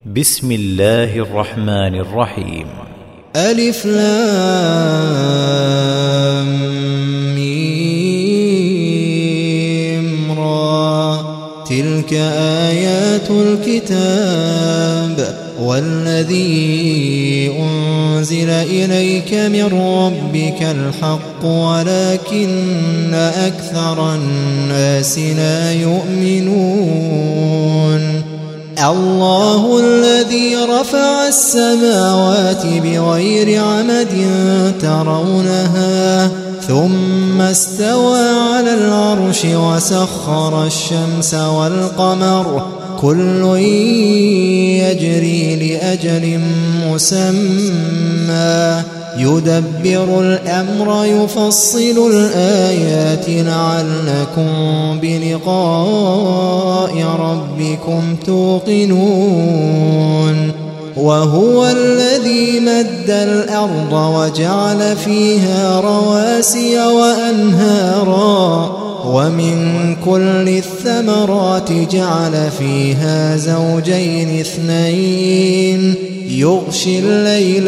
بسم الله الرحمن الرحيم. ألف لام ميم را، تلك آيات الكتاب والذي أنزل إليك من ربك الحق ولكن أكثر الناس لا يؤمنون. الله الذي رفع السماوات بغير عمد ترونها ثم استوى على العرش وسخر الشمس والقمر كل يجري لأجل مسمى يدبر الأمر يفصل الآيات لعلكم بلقاء ربكم توقنون. وهو الذي مد الأرض وجعل فيها رواسي وأنهارا ومن كل الثمرات جعل فيها زوجين اثنين يغشي الليل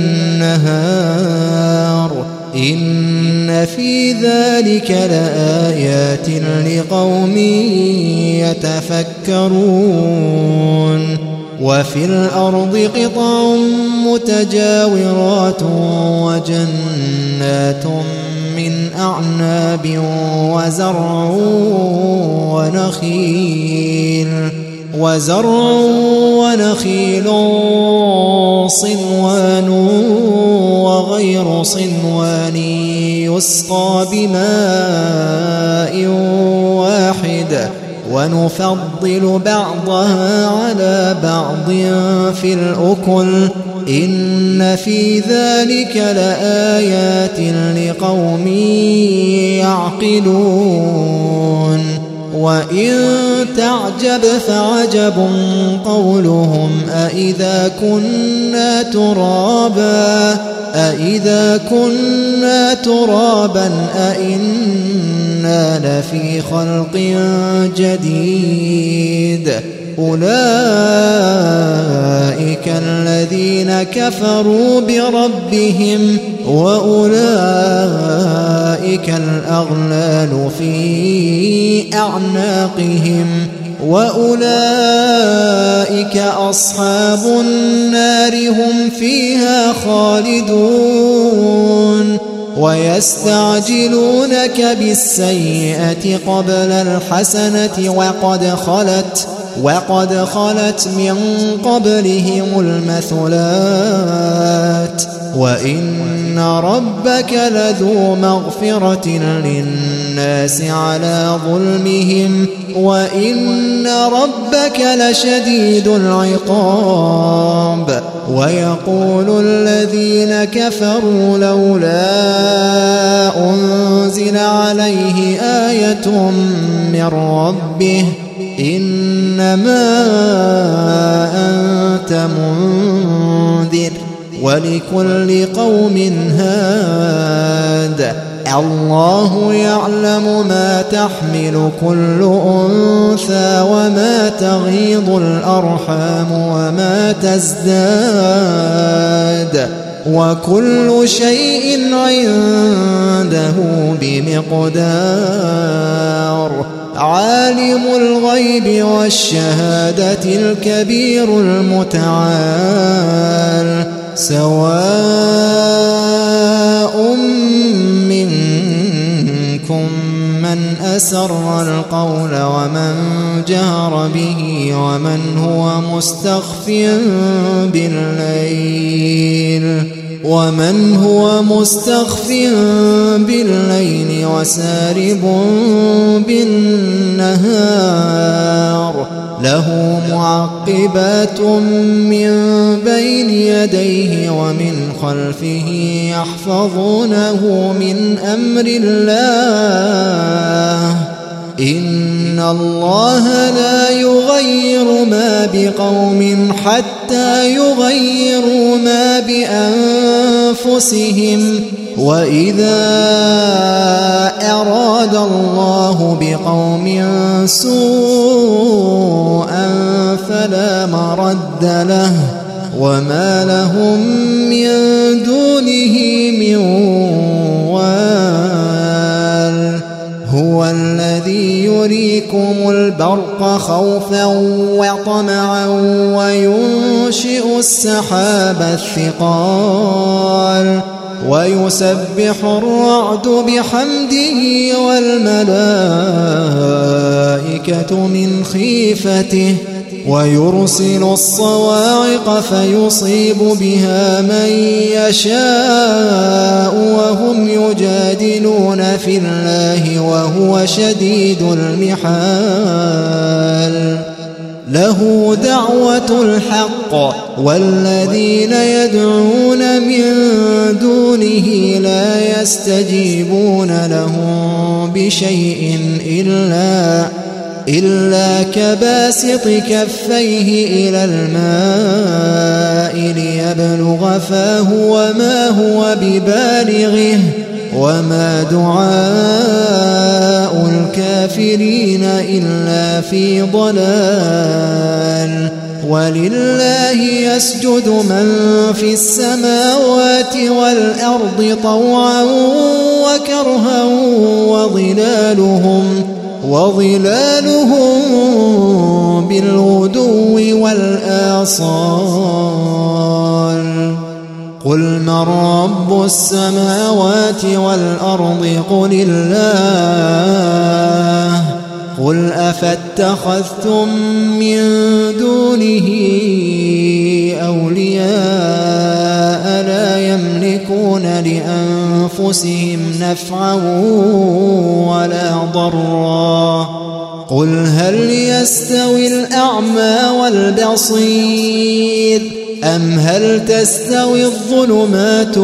النهار إن في ذلك لآيات لقوم يتفكرون. وفي الأرض قطع متجاورات وجنات من أعناب وزرع ونخيل صنوان وغير صنوان يسقى بماء واحد ونفضل بعضها على بعض في الأكل إن في ذلك لآيات لقوم يعقلون. وإن تعجب فعجب قولهم أإذا كنا ترابا أإنا لفي خلق جديد أولئك الذين كفروا بربهم وأولئك الأغلال في أعناقهم وأولئك أصحاب النار هم فيها خالدون. ويستعجلونك بالسيئة قبل الحسنة وقد خلت من قبلهم المثلات وإن ربك لذو مغفرة للناس على ظلمهم وإن ربك لشديد العقاب. ويقول الذين كفروا لولا أنزل عليه آية من ربه إنما أنت منذر ولكل قوم هاد الله يعلم ما تحمل كل أنثى وما تغيض الأرحام وما تزداد وكل شيء عنده بمقدار. عالم الغيب والشهادة الكبير المتعال سواء منكم من أسر القول ومن جهر به ومن هو مستخف بالليل وسارب بالنهار له معقبات من بين يديه ومن خلفه يحفظونه من أمر الله إن الله لا يغير ما بقوم حتى يغيروا ما بأنفسهم وإذا أراد الله بقوم سوءا فلا مرد له وما لهم من دونه من وال هو الذي يريكم البرق خوفا وطمعا وينشئ السحاب الثقال ويسبح الرعد بحمده والملائكة من خيفته ويرسل الصواعق فيصيب بها من يشاء وهم يجادلون في الله وهو شديد المحال له دعوة الحق والذين يدعون من دونه لا يستجيبون لهم بشيء إلا كباسط كفيه إلى الماء ليبلغ فاه وما هو ببالغه وما دعاء الكافرين إلا في ضلال ولله يسجد من في السماوات والأرض طوعا وكرها وظلالهم بالغدو والآصال قل من رب السماوات والأرض قل الله قل أفاتخذتم من دونه أولياء لا يملكون لأنفسهم نفعا ولا ضرا قل هل يستوي الأعمى والبصير أم هل تستوي الظلمات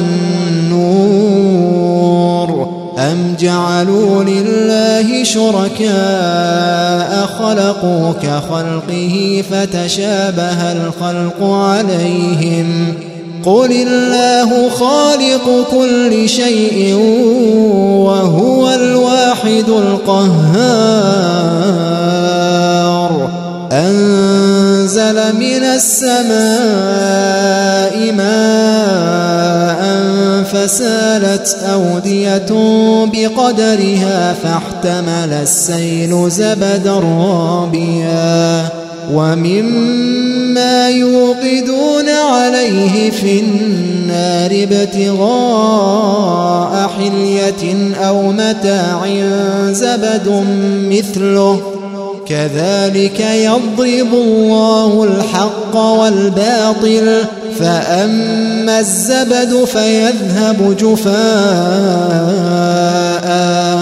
والنور أم جعلوا لله شركاء خلقوا كخلقه فتشابه الخلق عليهم قل الله خالق كل شيء وهو الواحد القهار أنزل من السماء ماء فسالت أودية بقدرها فاحتمل السيل زبدا رابيا ومما يوقدون عليه في النار ابتغاء حلية أو متاع زبد مثله كذلك يضرب الله الحق والباطل فأما الزبد فيذهب جفاء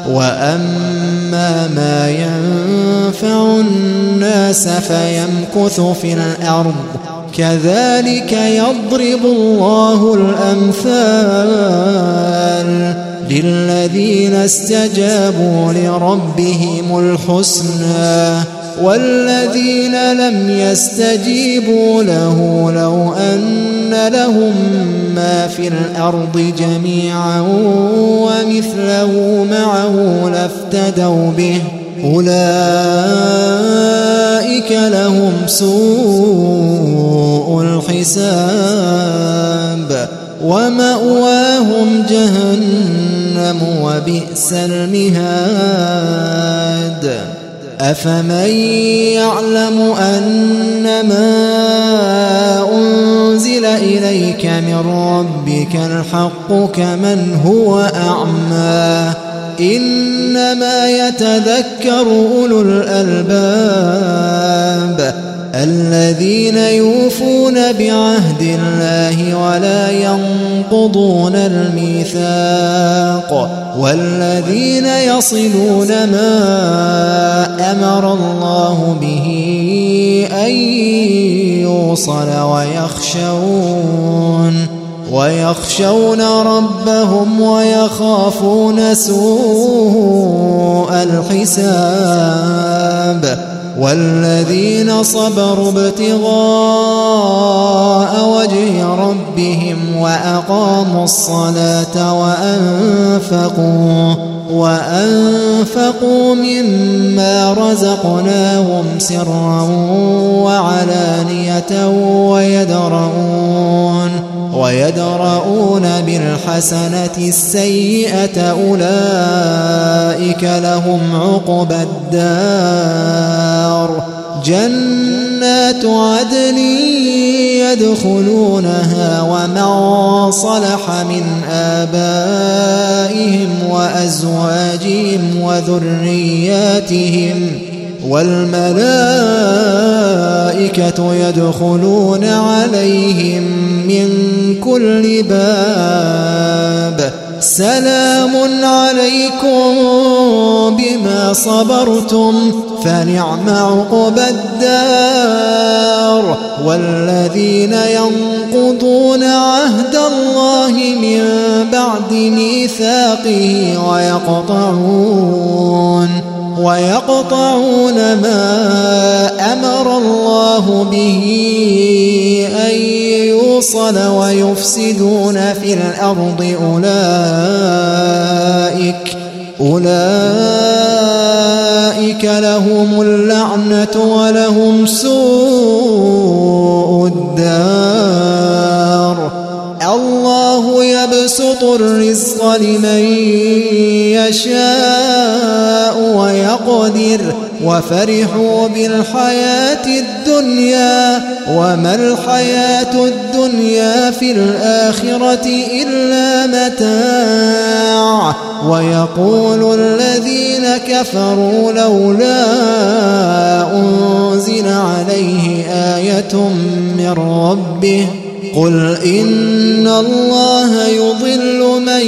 وأما ما ينفع الناس فيمكث في الأرض كذلك يضرب الله الأمثال للذين استجابوا لربهم الحسنى والذين لم يستجيبوا له لو أن لهم ما في الأرض جميعا ومثله معه لافتدوا به أولئك لهم سوء الحساب ومأواهم جهنم وبئس المهاد أفمن يعلم أنما أنزل إليك من ربك الحق كمن هو أعمى إنما يتذكر أولو الألباب الذين يوفون بعهد الله ولا ينقضون الميثاق والذين يصلون ما أمر الله به أن يوصل ويخشون ربهم ويخافون سوء الحساب والذين صبروا ابتغاء وجه ربهم وأقاموا الصلاة وأنفقوا مما رزقناهم سرا وعلانية ويدرؤون بالحسنة السيئة أولئك لهم عقبى الدار جنات عدن يدخلونها ومن صلح من آبائهم وأزواجهم وذرياتهم والملائكة يدخلون عليهم من كل باب سلام عليكم بما صبرتم فنعم عقبى الدار والذين ينقضون عهد الله من بعد ميثاقه ويقطعون ما أمر الله به أن يوصل ويفسدون في الأرض أولئك لهم اللعنة ولهم سوء الدار الله يبسط الرزق لمن يشاء ويقدر وفرحوا بالحياة الدنيا وما الحياة الدنيا في الآخرة إلا متاع ويقول الذين كفروا لولا أنزل عليه آية من ربه قل إن الله يضل من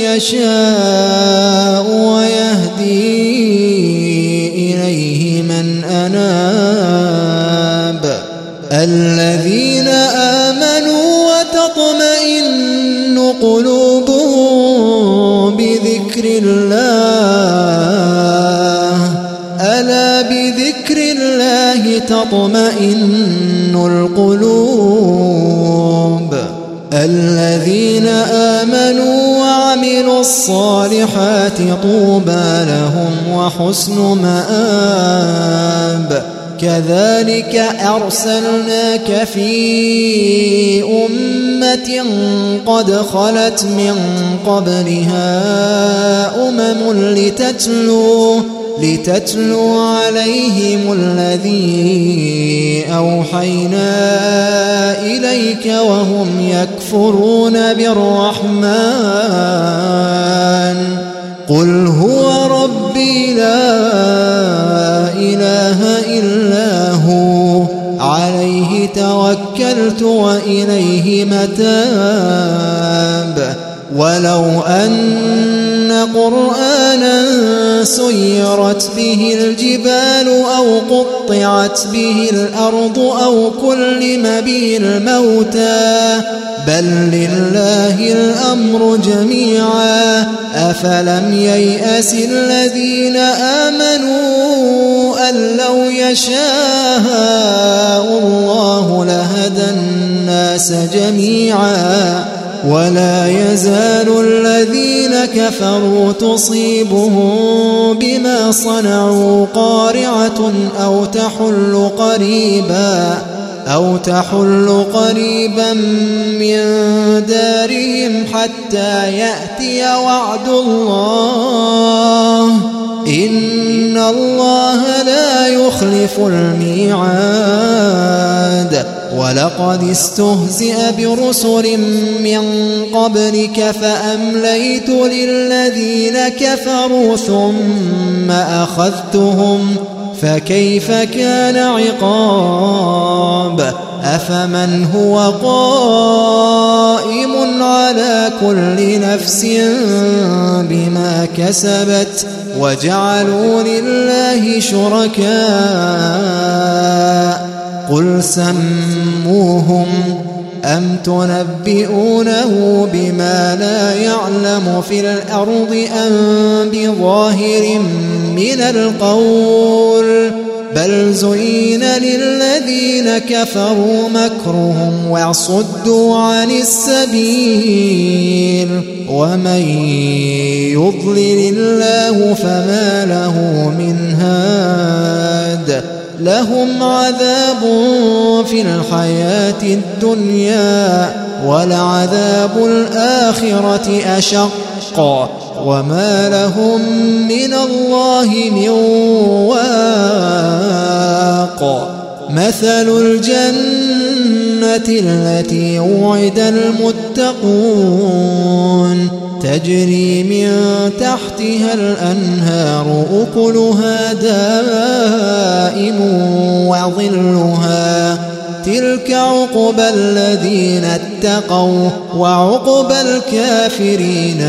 يشاء ويهدي إليه من أناب الذين آمنوا وتطمئن قلوبهم بذكر الله ألا بذكر الله تطمئن القلوب الذين آمنوا وعملوا الصالحات طوبى لهم وحسن مآب كذلك أرسلناك في أمة قد خلت من قبلها لتتلو عليهم الذي أوحينا إليك وهم يكفرون بالرحمن قل هو ربي لا إله إلا هو عليه توكلت وإليه متاب ولو أن قرآنا سيرت به الجبال أو قطعت به الأرض أو كلم به الموتى بل لله الأمر جميعا أفلم ييأس الذين آمنوا أن لو يشاء الله لهدى الناس جميعا ولا يزال الذين كفروا تصيبهم بما صنعوا قارعة أو تحل قريبا من دارهم حتى يأتي وعد الله إن الله لا يخلف الميعاد ولقد استهزئ برسل من قبلك فأمليت للذين كفروا ثم أخذتهم فكيف كان عقاب أفمن هو قائم على كل نفس بما كسبت وجعلوا لله شركاء قل أم تنبئونه بما لا يعلم في الأرض أم بظاهر من القول بل زين للذين كفروا مكرهم وصدوا عن السبيل ومن يضلل الله فما له من هاد لهم عذاب في الحياة الدنيا ولعذاب الآخرة أشق وما لهم من الله من واق مثل الجنة التي وعد المتقون تجري من تحتها الأنهار أكلها دائم وظلها تلك عقبى الذين اتقوا وعقبى الكافرين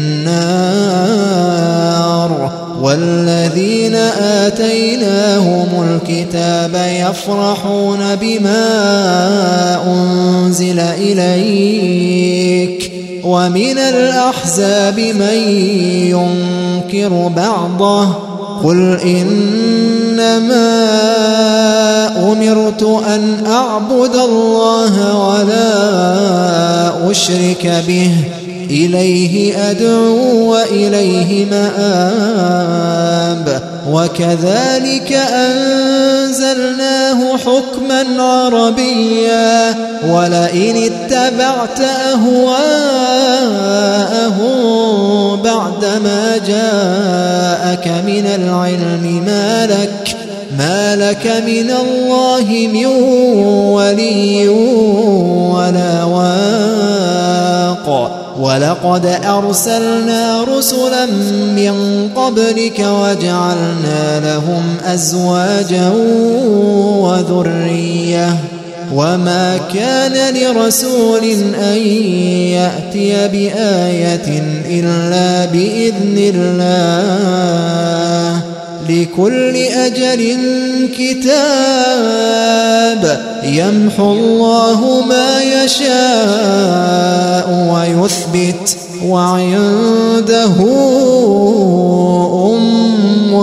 النار والذين آتيناهم الكتاب يفرحون بما أنزل إليك ومن الأحزاب من ينكر بعضه قل إنما أمرت أن أعبد الله ولا أشرك به إليه أدعو وإليه مآب وكذلك أنزلناه حكما عربيا ولئن اتبعت أهواءهم بعدما جاءك من العلم ما لك من الله من ولي ولا واق ولقد أرسلنا رسلا من قبلك وجعلنا لهم أزواجا وذرية وما كان لرسول أن يأتي بآية إلا بإذن الله لكل أجل كتاب يمحو الله ما يشاء ويثبت وعنده أم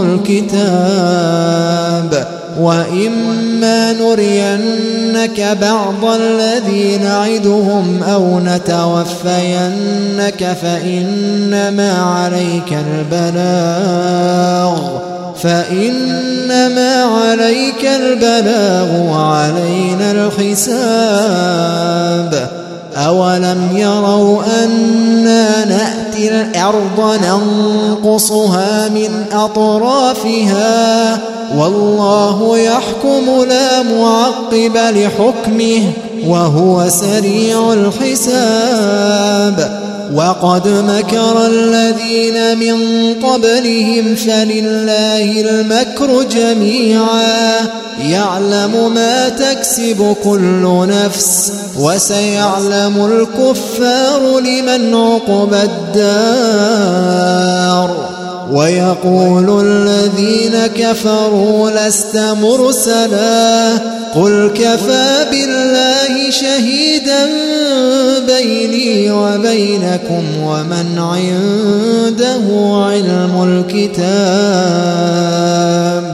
الكتاب وإما نرينك بعض الذي نعدهم أو نتوفينك فإنما عليك البلاغ وعلينا الحساب أولم يروا أنا نأتي الأرض ننقصها من أطرافها والله يحكم لا معقب لحكمه وهو سريع الحساب وقد مكر الذين من قبلهم فلله المكر جميعا يعلم ما تكسب كل نفس وسيعلم الكفار لمن عقبى الدار ويقول الذين كفروا لست مرسلا قل كفى بالله شهيدا بيني وبينكم ومن عنده علم الكتاب